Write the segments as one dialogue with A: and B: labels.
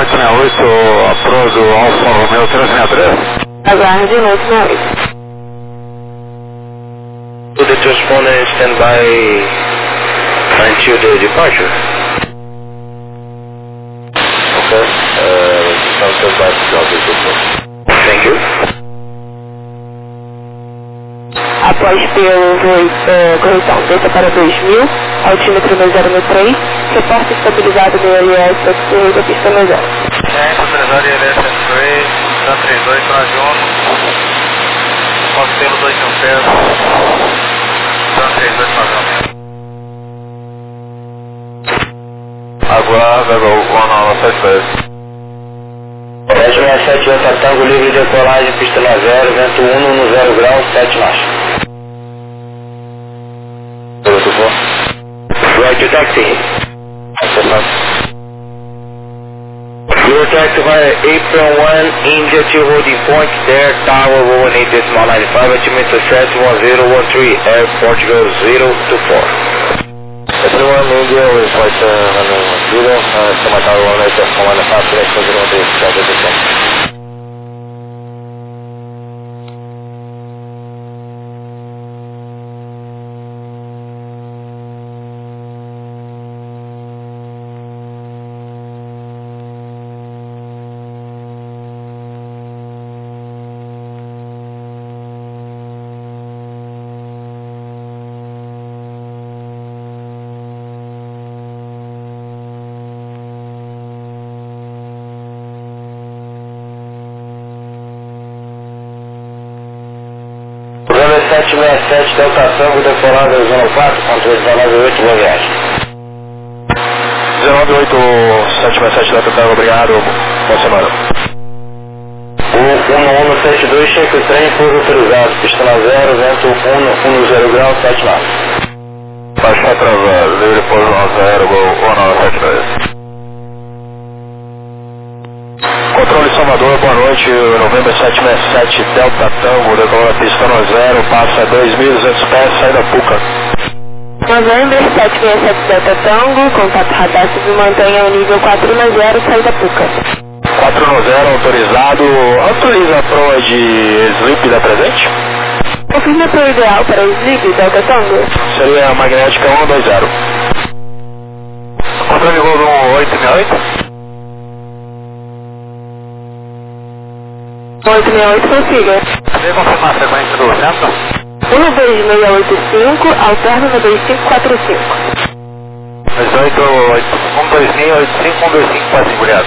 A: 868, aprodo Alfa Romeo 363.
B: Aguarde 868.
C: To the transponder stand by until the departure. Okay. Stand by to drop this report. Thank you.
B: Após correção, desça para 2000, altímetro 2003, reporte estabilizado do ILS para da pista 90.
A: Estabilizado ILS 103, 132, trazione, Costelo 2 mil pés, 132 padrão. Aguarda, Gol 197.
C: 767 Delta Tango, livre de decolagem, pista 90, vento 1 grau, 7 marchas. Right to taxi. Your taxi via April 1, India to holding point, there, tower 118.95, altimeter 71013, Air Portugal 024. Everyone, India is flight 110, Semi Tower 185, next 118, Programa 767 Delta Tango, decolado zona 4, controle 198, boa viagem.
A: 098 767 Delta Tango, obrigado, boa semana.
C: O 1172, cheque o trem, pouso autorizado, pista 0, vento 10 grau, 7 marcas.
A: Baixo atrasado, livre pouso 10, Gol 1973. Controle Salvador, boa noite, Novembro 767 Delta Tango, decolou a pista 0, passa 2.200 pés, sai da Puca.
B: Novembro 767 Delta Tango, contato radar submantenha o nível 490, sai da Puca.
A: 490, autorizado, autoriza a proa de Sleep da presente?
B: Confirma a proa ideal para o Sleep Delta Tango.
A: Seria a magnética 120. Controle Gol 868.
B: 868, consiga.
A: Queria confirmar a frequência do centro?
B: 12685, alterna no 2545.
A: 12685, pode segurar.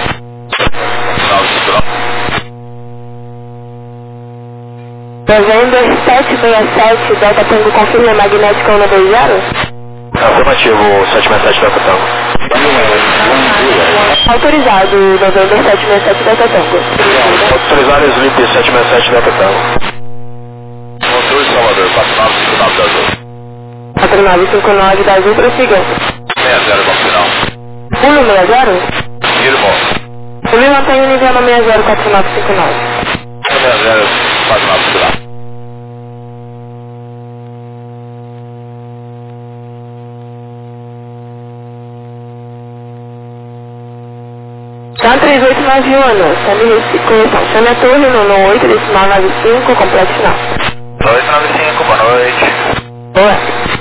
B: Novembro 767 Delta Tango, confirma a magnética 120?
A: Afirmativo, 767 Delta Tango.
B: Autorizado, Novembro 767 Delta Tango.
A: Autorizado Sleep 767 Delta Tango. Controle Salvador, 4959 da Azul.
B: 4959 da Azul, prossiga.
A: 60 com final.
B: Pulo 60?
A: Irmão.
B: Pulo mantém o nível no 604959.
A: 60 49 final.
B: São 3891, correção, chame a torre no 8, decimal 95, complexo final.
A: 295, boa noite.
B: Boa.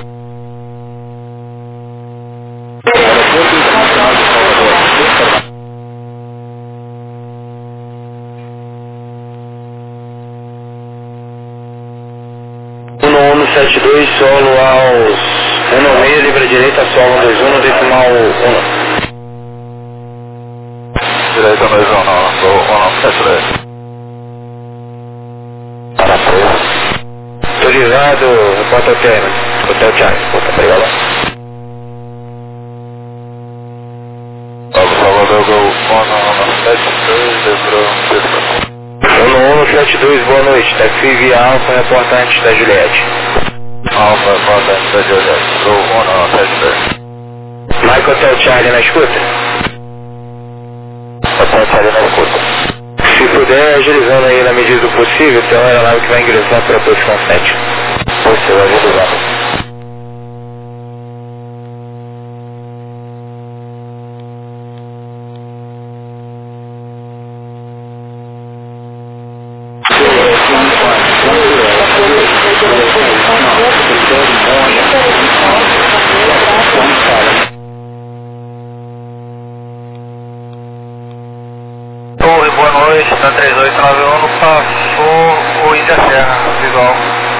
C: No 172, solo aos 1,6, livre à direita, solo 21, decimal 1.
A: Direita 219, Gol 1973.
C: Para 3. Autorizado, repórter Hotel Charles, obrigado.
A: Salvador, Gol 1973, desbrou.
C: 172, boa noite, taxi via Alfa, repórter antes da Juliette.
A: Alfa, repórter antes da Juliette, Gol 1973.
C: Mike Hotel Charlie na escuta?
A: Hotel Charlie na escuta.
C: Se puder, agilizando aí na medida do possível, tem uma aeronave que vai ingressar para a posição 7.
A: Possível, agilizando. Índia Serra, visual.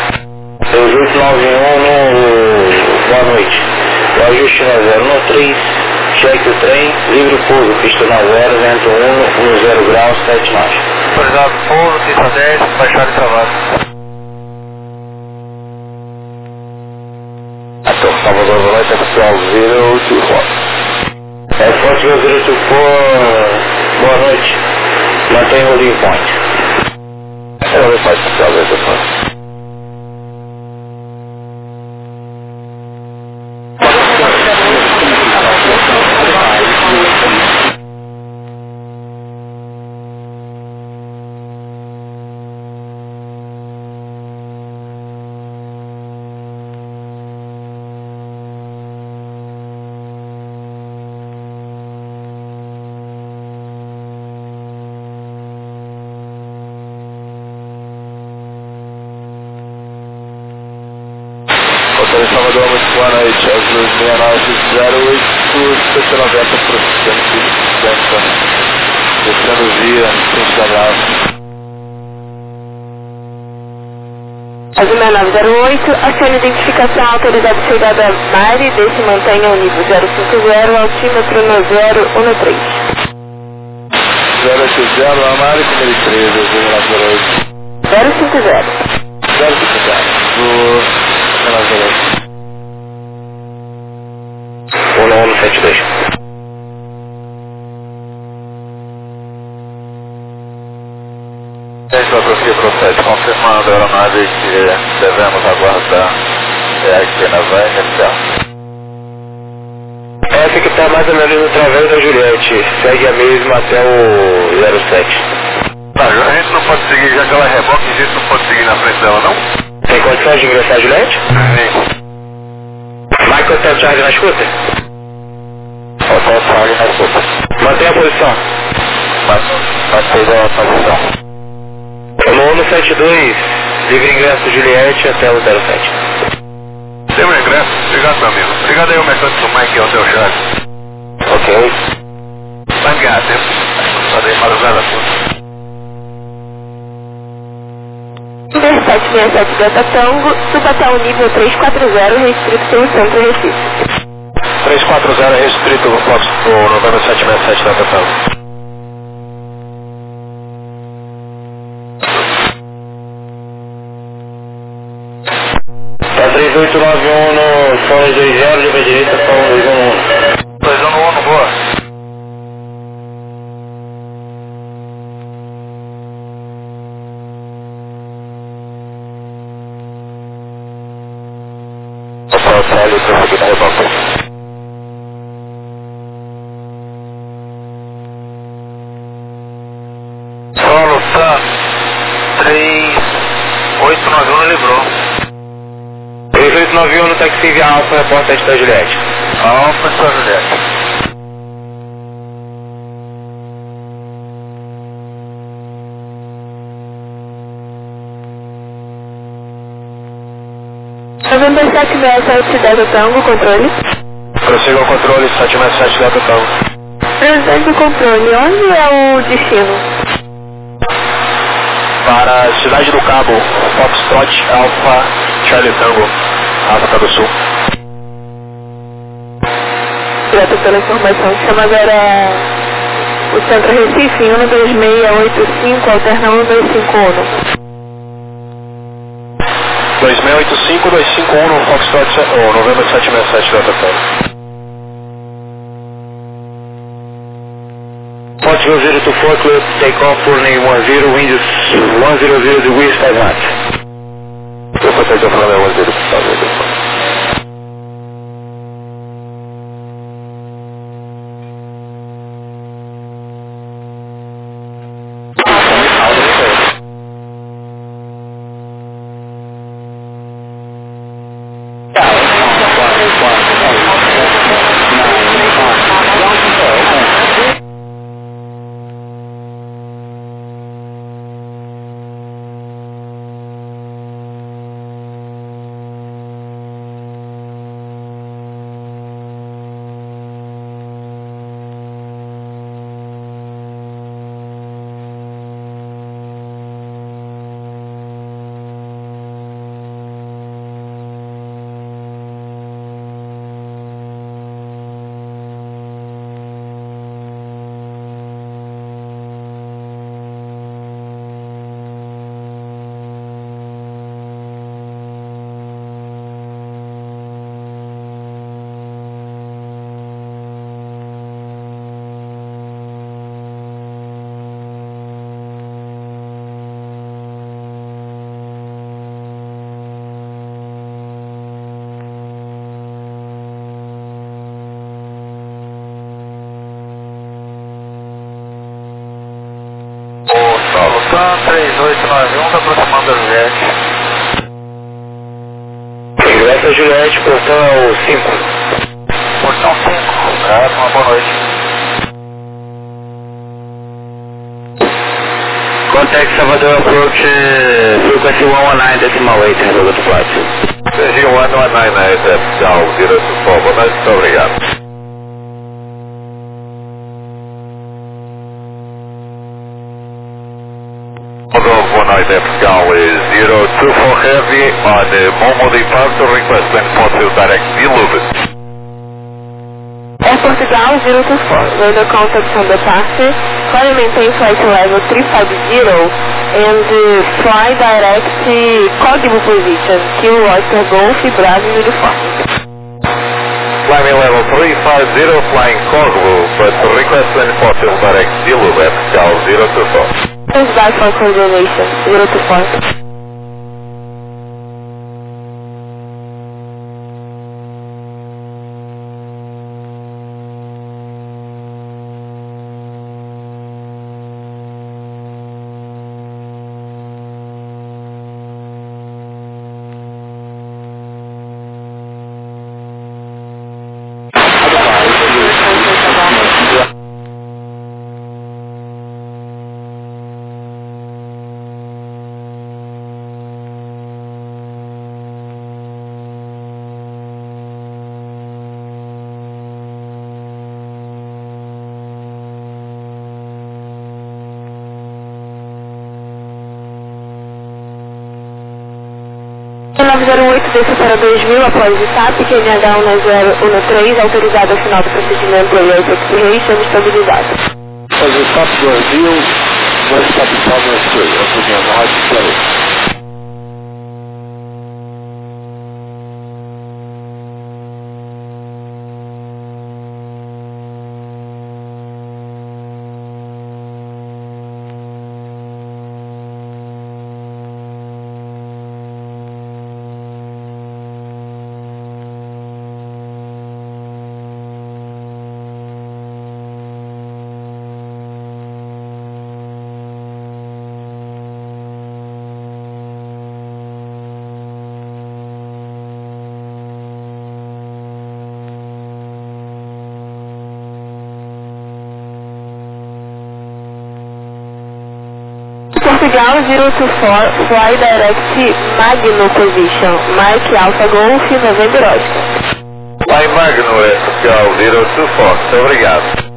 C: 2891 no... Boa noite. O ajuste na 013, cheque o trem, livre o pouso, pista na 0, vento 1, no 0 graus, 7 marchas.
A: Autorizado pouso, pista 10, baixado e travado.
C: Então, Salvador, boa noite, oficial 024. É Forte 024, boa noite. Mantenha o lead point. É o Forte oficial 024.
A: Salvador, muito boa noite. Azul 6908, CC90 para o 150. Descendo via, frente da Brava.
B: Azul 6908, acione identificação autorizada de chegada Mari, desce e mantenha o nível 050, altímetro no 013.
A: 080, Amari, primeiro 13, Azul
B: 050.
A: 050, do 008.
C: 1172.
A: Aqui procede, confirmando a aeronave que devemos aguardar aqui na vai inicial.
C: Essa que está mais ou menos no travesso da Juliette, segue a mesma até o 07.
A: Tá, a gente não pode seguir, já que ela é reboque, a gente não pode seguir na frente dela, não?
C: Tem condições de ingressar a Juliette?
A: Sim.
C: Michael Hotel Charlie na escuta?
A: Hotel Charlie na escuta.
C: Mantenha a posição.
A: Mantém a posição.
C: No 172, livre ingresso Juliette até o 07.
A: Livre ingresso? Obrigado, meu amigo. Obrigado aí, o mecânico do Mike, Hotel Charlie.
C: Ok.
A: Obrigado, só dei madrugada toda.
B: 767 Delta Tango, suba até o nível 340, restrito pelo centro Recife.
A: 340 restrito no Fox do Novembro 767 Delta Tango.
C: Tá 3891 no Solo 20, livre direita, Solo 211.
A: 211, boa. Hotel Charlie, prosseguir na reboque. Solo tá 3891 livrou.
C: 3891 no taxi via Alfa, repórter da Juliette.
A: Alfa, está Juliette.
B: Novembro 767 Delta Tango, controle.
A: Prossiga o controle 767 Delta Tango.
B: Presidente do controle, onde é o destino?
A: Para a Cidade do Cabo, Foxtrot Alpha Charlie Tango, África do Sul.
B: Direto pela informação, chama agora o Centro Recife, 12685, alterna 1251.
A: 2685-251 no Foxtrot, Novembro 767 Delta Tango.
C: Fox 0 to Fort, take off for name 10, winds 100 degrees 5 knots.
A: Eu vou ter que falar 10, por favor. 3891, tá aproximando a Juliette.
C: Ingressa Juliette, portão 5.
A: Portão 5, uma boa noite.
C: Contact Salvador approach frequency 119.8, handle the flight.
A: Serginho 119 na SF, tchau, 024, boa noite, muito obrigado. One night Cal is 024 Heavy on Momo departure request when possible direct Diluvin.
B: Air Portugal 024, radar contact from departure, fly maintain flight level 350 and fly direct Cogbu position, Kilo Oscar Golf, Bravo Uniform.
A: Climbing level 350, flying Cogbu, but request when possible direct Diluvin, Cal 024.
B: Thanks back for coordination, 024. O 908 desce para 2000 após o TAP, QNH 1013, autorizado ao final do procedimento AIS Exploration, estabilizado.
A: Fazer TAP 2000, West Capital Ministry, opinião, rádio play.
B: Portugal 024, fly direct Magno position, Mike Alpha Golf, November Oscar.
A: Lá em Magno é Portugal 024, muito obrigado.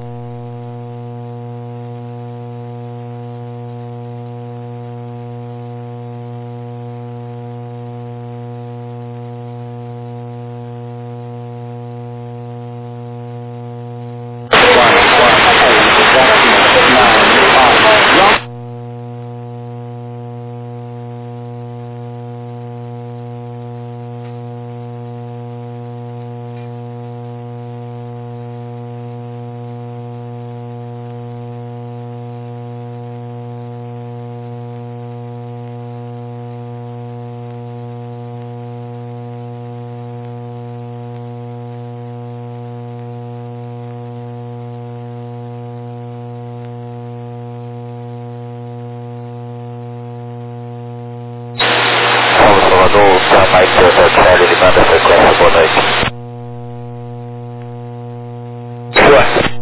A: Salvador, mais Hotel, ele manda a frequência, boa noite. Sure.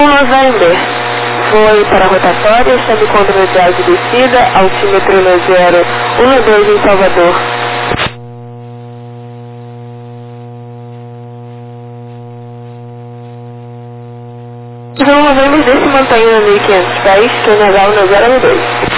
B: O November foi para a rotatória, sob controle de áudio de descida, altímetro no 012 em Salvador. O November se mantém a 1500 pés, Canadá no 012.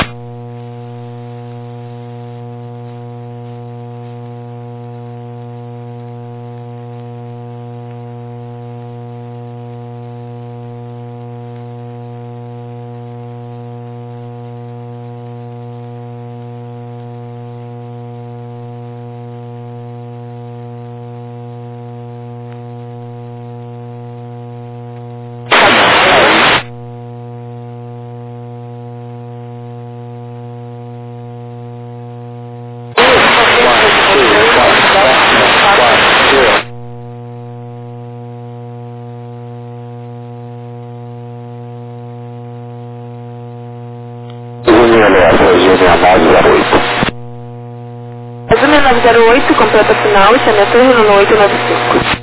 B: Azul 908, completa final, chamamento no 895.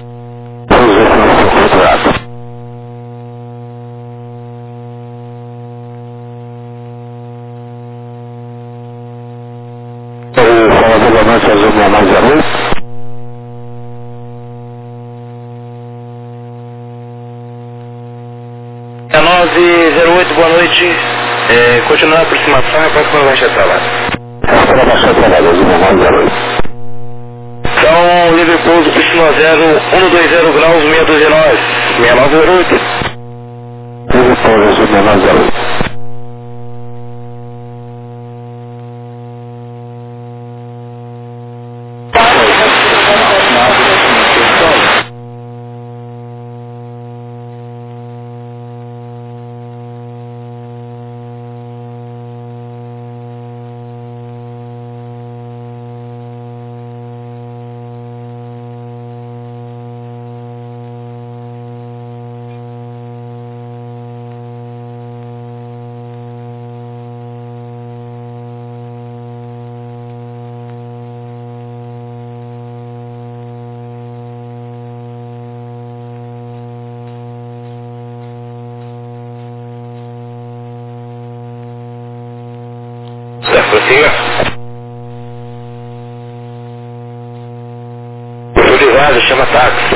C: Salvador da Noite, Azul 908.
A: 908, boa noite. Continuando a aproximação, quanto que vai chegar lá?
C: Para baixar para Azul 908.
A: Então, livre pouso, pistão 0, 120 graus, 629, 6908.
C: Livre pouso, Azul 908.
A: Prossiga. Chama táxi.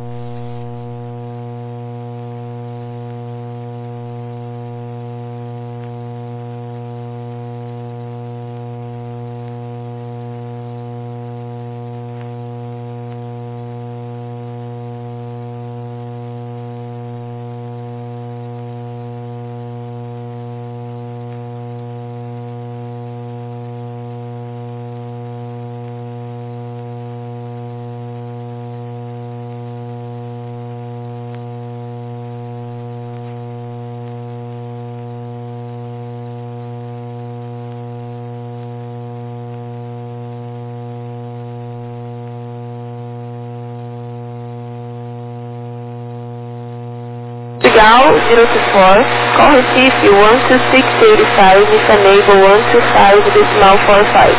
B: Legal, 024, call Recife 12685, if enable 125 decimal 45.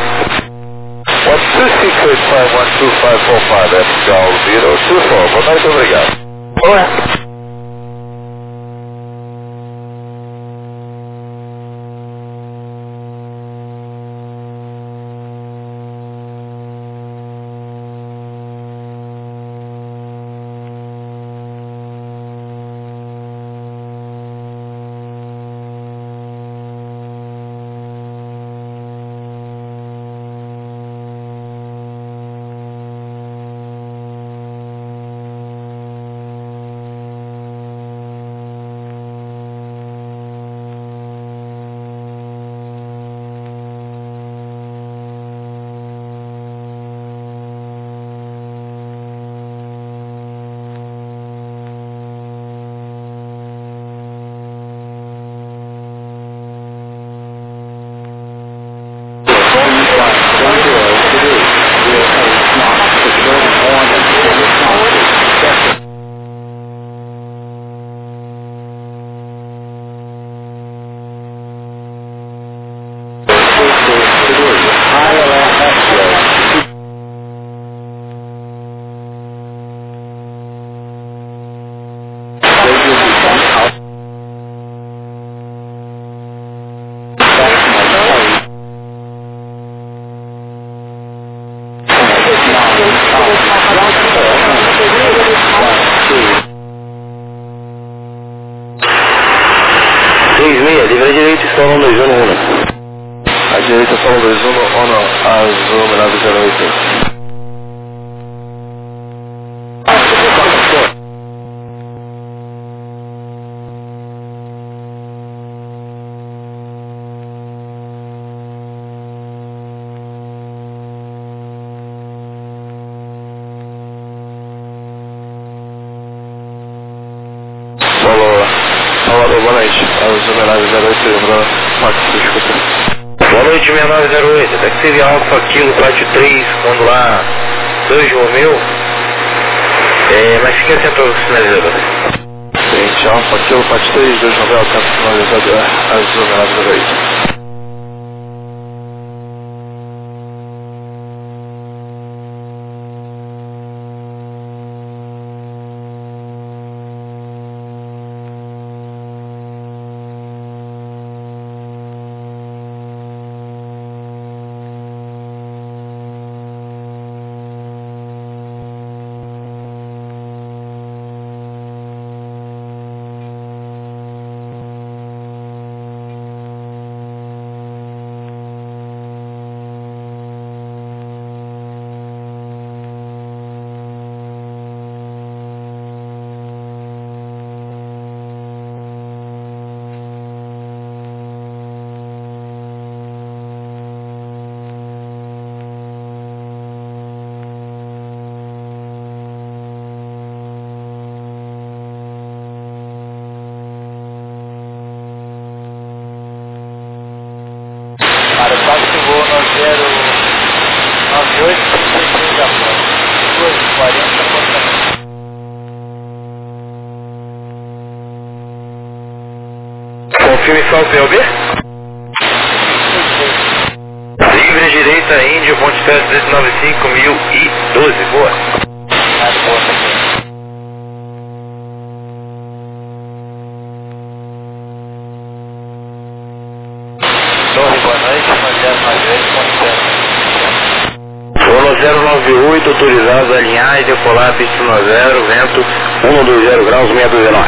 A: 12685, 12545, that's Gal 024, boa noite, obrigado.
B: Boa.
A: direita, Solo 21, Ono, Azul 908. Salvador, boa noite. Azul 908, lembrando, Pax, escuta.
C: Boa noite, 6908. Até que teve Alfa Kilo Pátio 3, quando lá 2 de Romeu. Mas fique atento ao sinalizador.
A: Frente, Alfa Kilo Pátio 3, 2 de Romeu, atento ao sinalizador, Azul 908.
C: Para o táxi voo 9098, 33 da ponte, 2h40. Confirme só o POB? Siga à direita, Índio, Ponte Terra 395, 1012, boa. Boa também. Torre, boa noite, 098, autorizado a alinhar e decolar a pista 10, vento 120 graus, 629.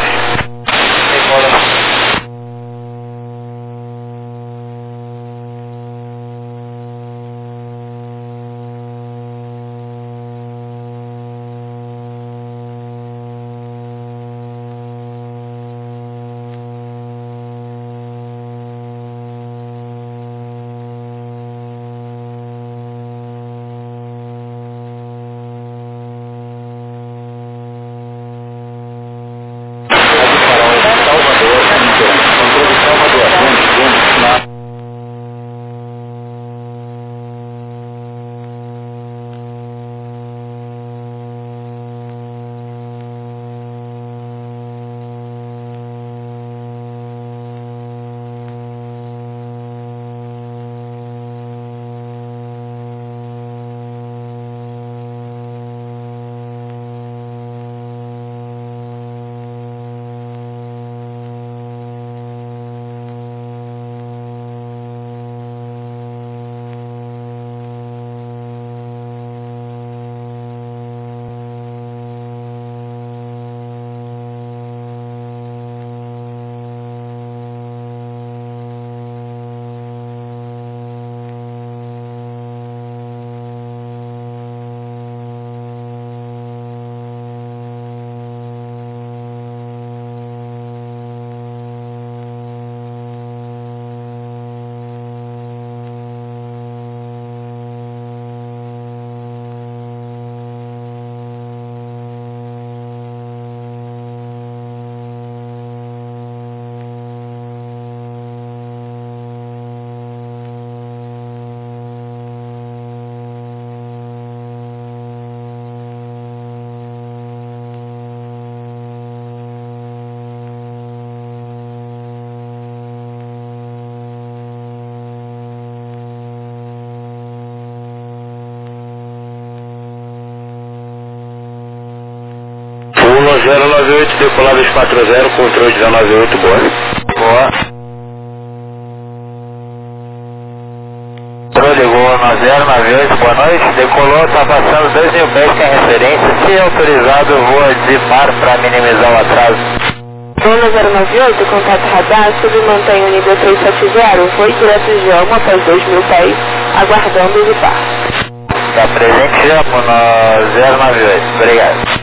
C: Lima 098, decolado 240, controle 198, boa. Boa. Controle Gol 098, boa noite. Decolou, está passando 2.000 pés, tem referência. Se autorizado, voa de mar para minimizar o atraso.
B: Gol 098, contato radar, submantém o nível 370, foi direto de Elmo após 2.000 pés, aguardando o desembarque.
C: Tá presente, Elmo, no 098. Obrigado.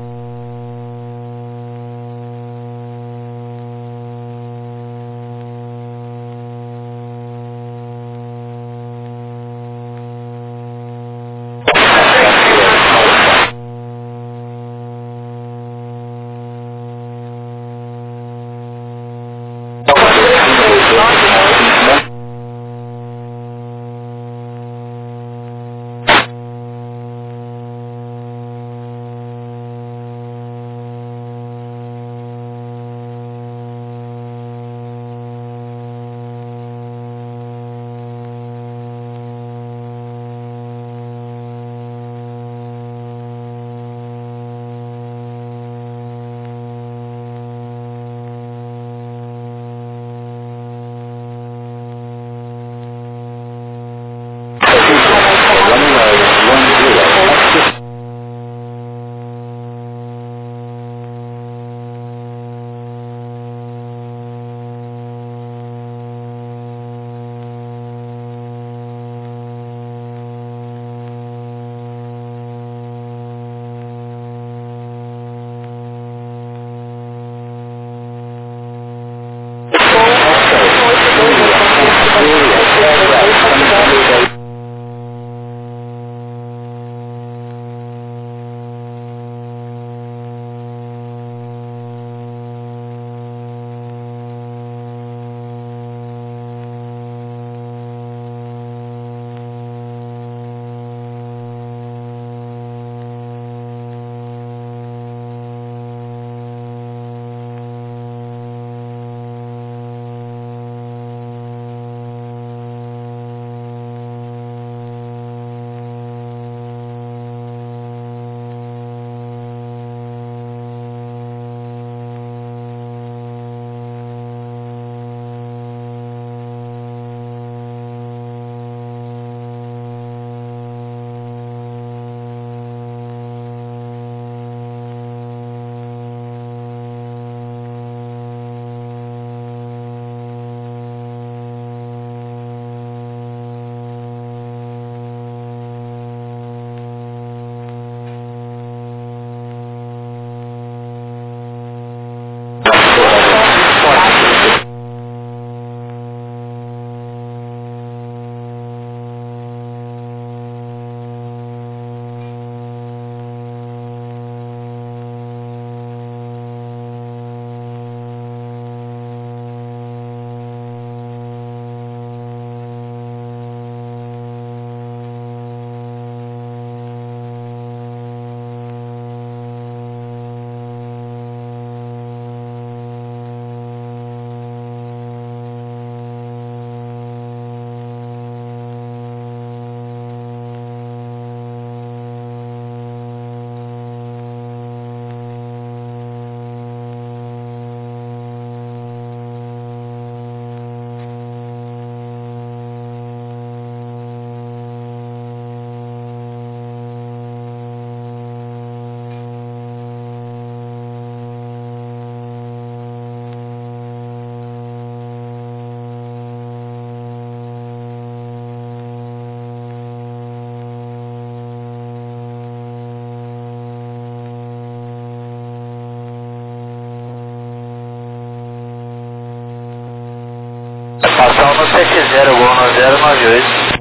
C: Passar no 70, gol no 098.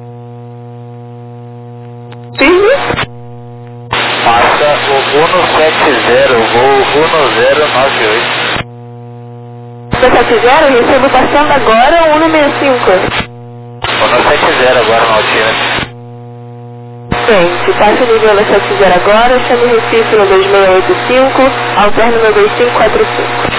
C: Passa o 170, gol 1098.
B: 170, recebo passando agora o 165.
C: 170 agora no Altina.
B: Gente, passa o nível 170 agora, chame o Recife no 2685, alterno no 2545.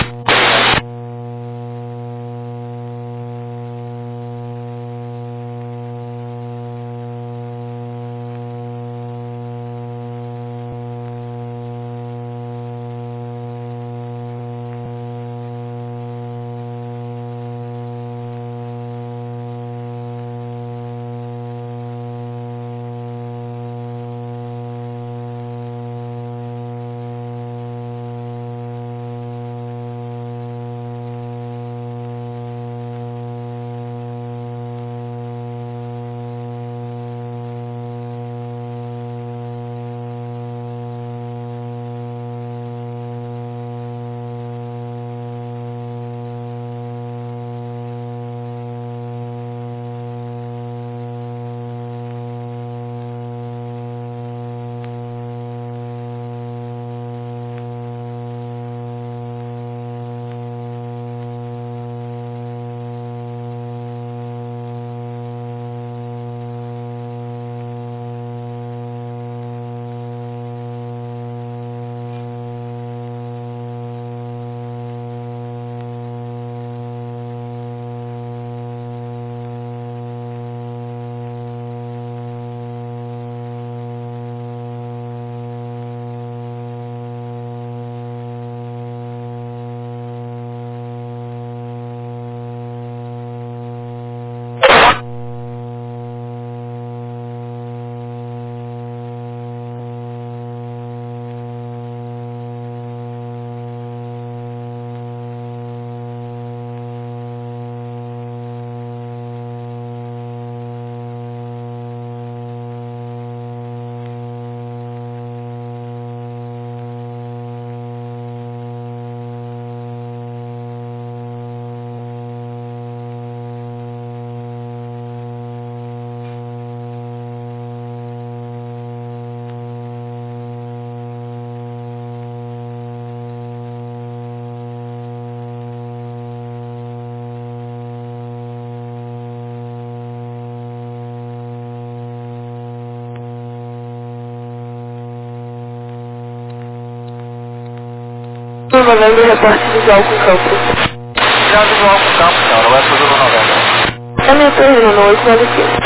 B: November, reporte visual com campo.
A: Já visual com campo, não, não vai pro Zulu November.
B: É meu terreno no 895.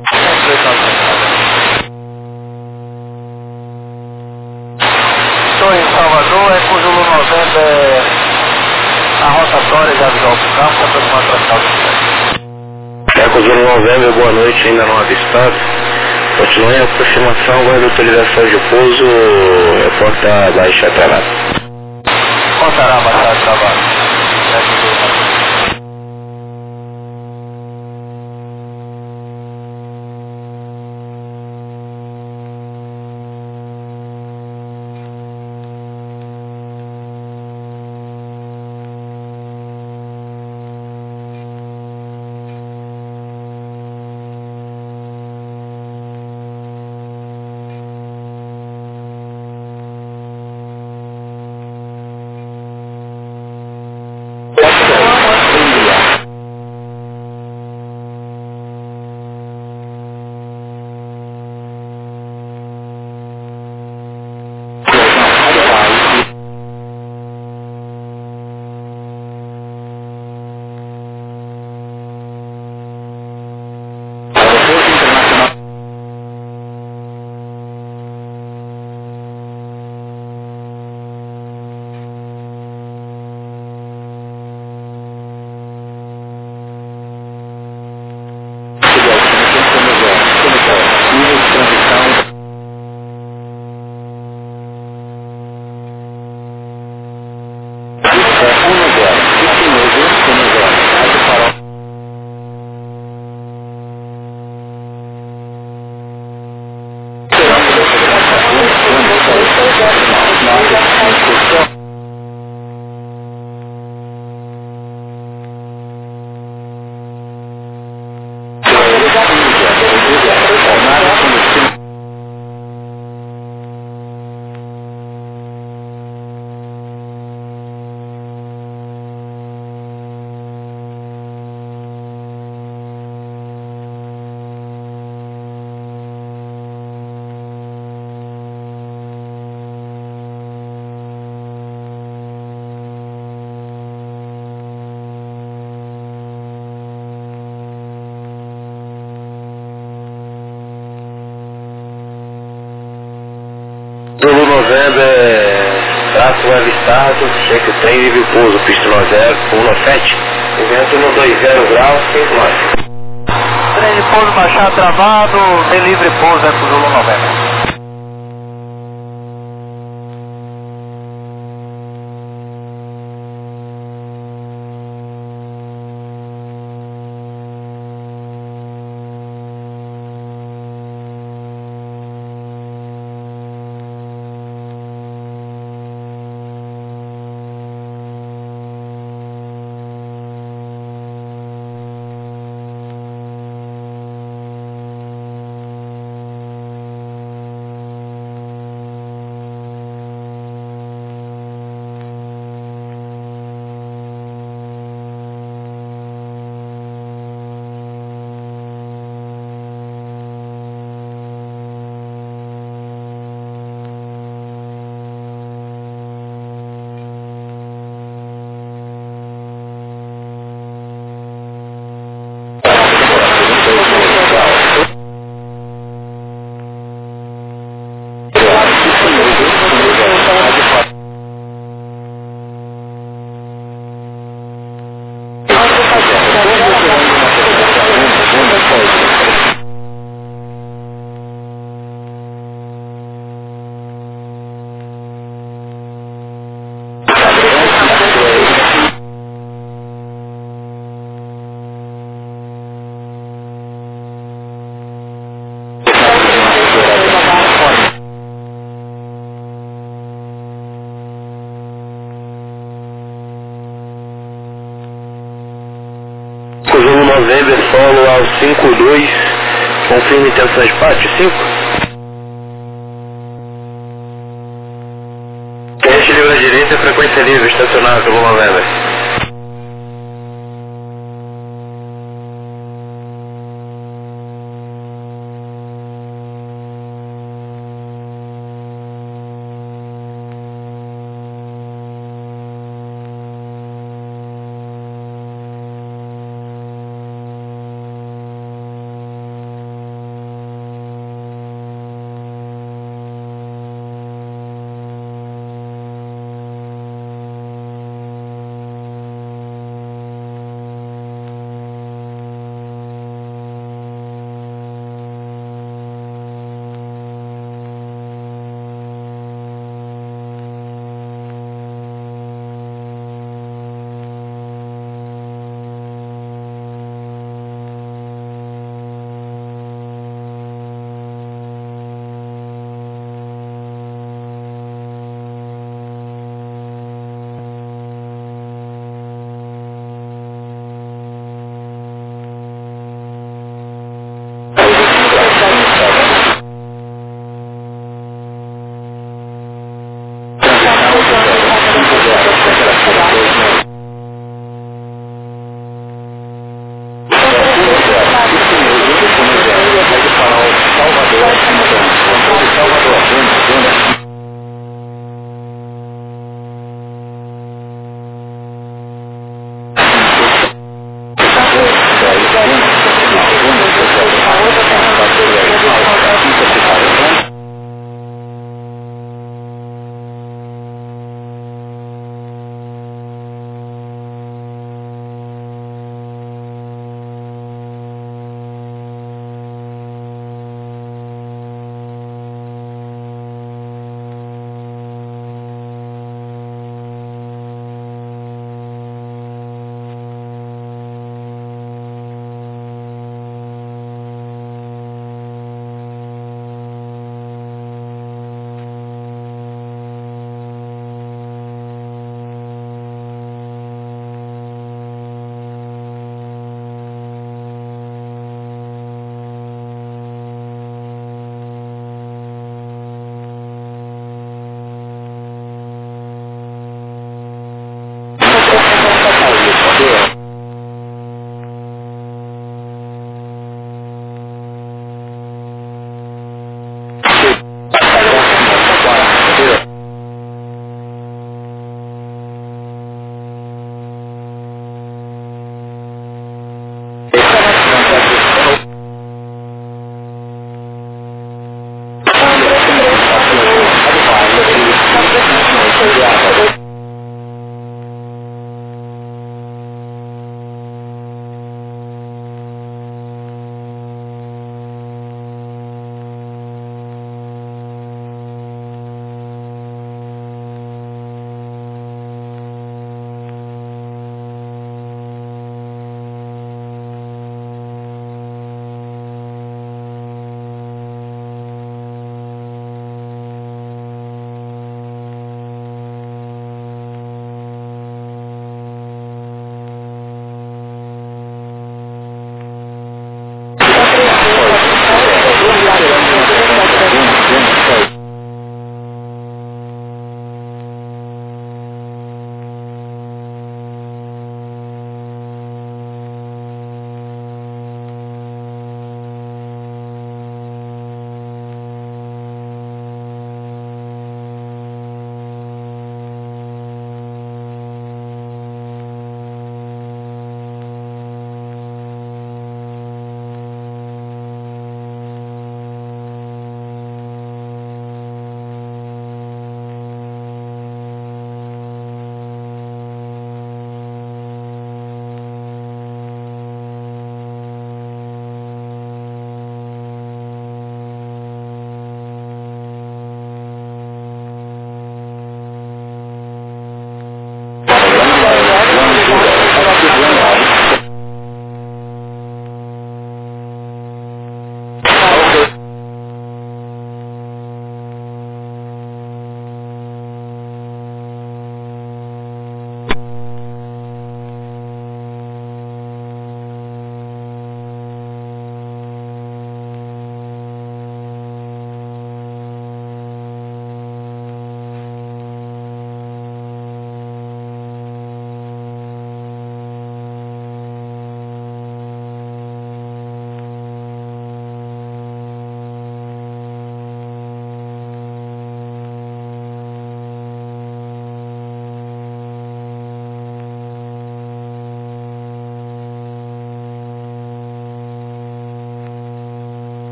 A: Estou em Salvador, é pro Zulu November, a rotatória já visual com campo, está aproximando para final do dia.
C: Eco Zulu November, boa noite, ainda não avistado. Continue em aproximação, guarda autorização de pouso, reporta baixa travada.
A: Contará baixar trabalho.
C: Zulu November, traço avistado, cheque o trem, livre pouso, pista 197, evento no 20 graus, 5 mais.
A: Trem de pouso baixar travado, tem livre pouso, é pro Zulu November.
C: Zulu November, solo ao 52, confirma intenções de parte, 5. Teste livre à direita, frequência livre, estacionário, Zulu November.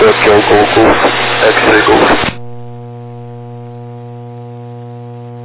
A: aqui é o Golf, X-Ray Golf.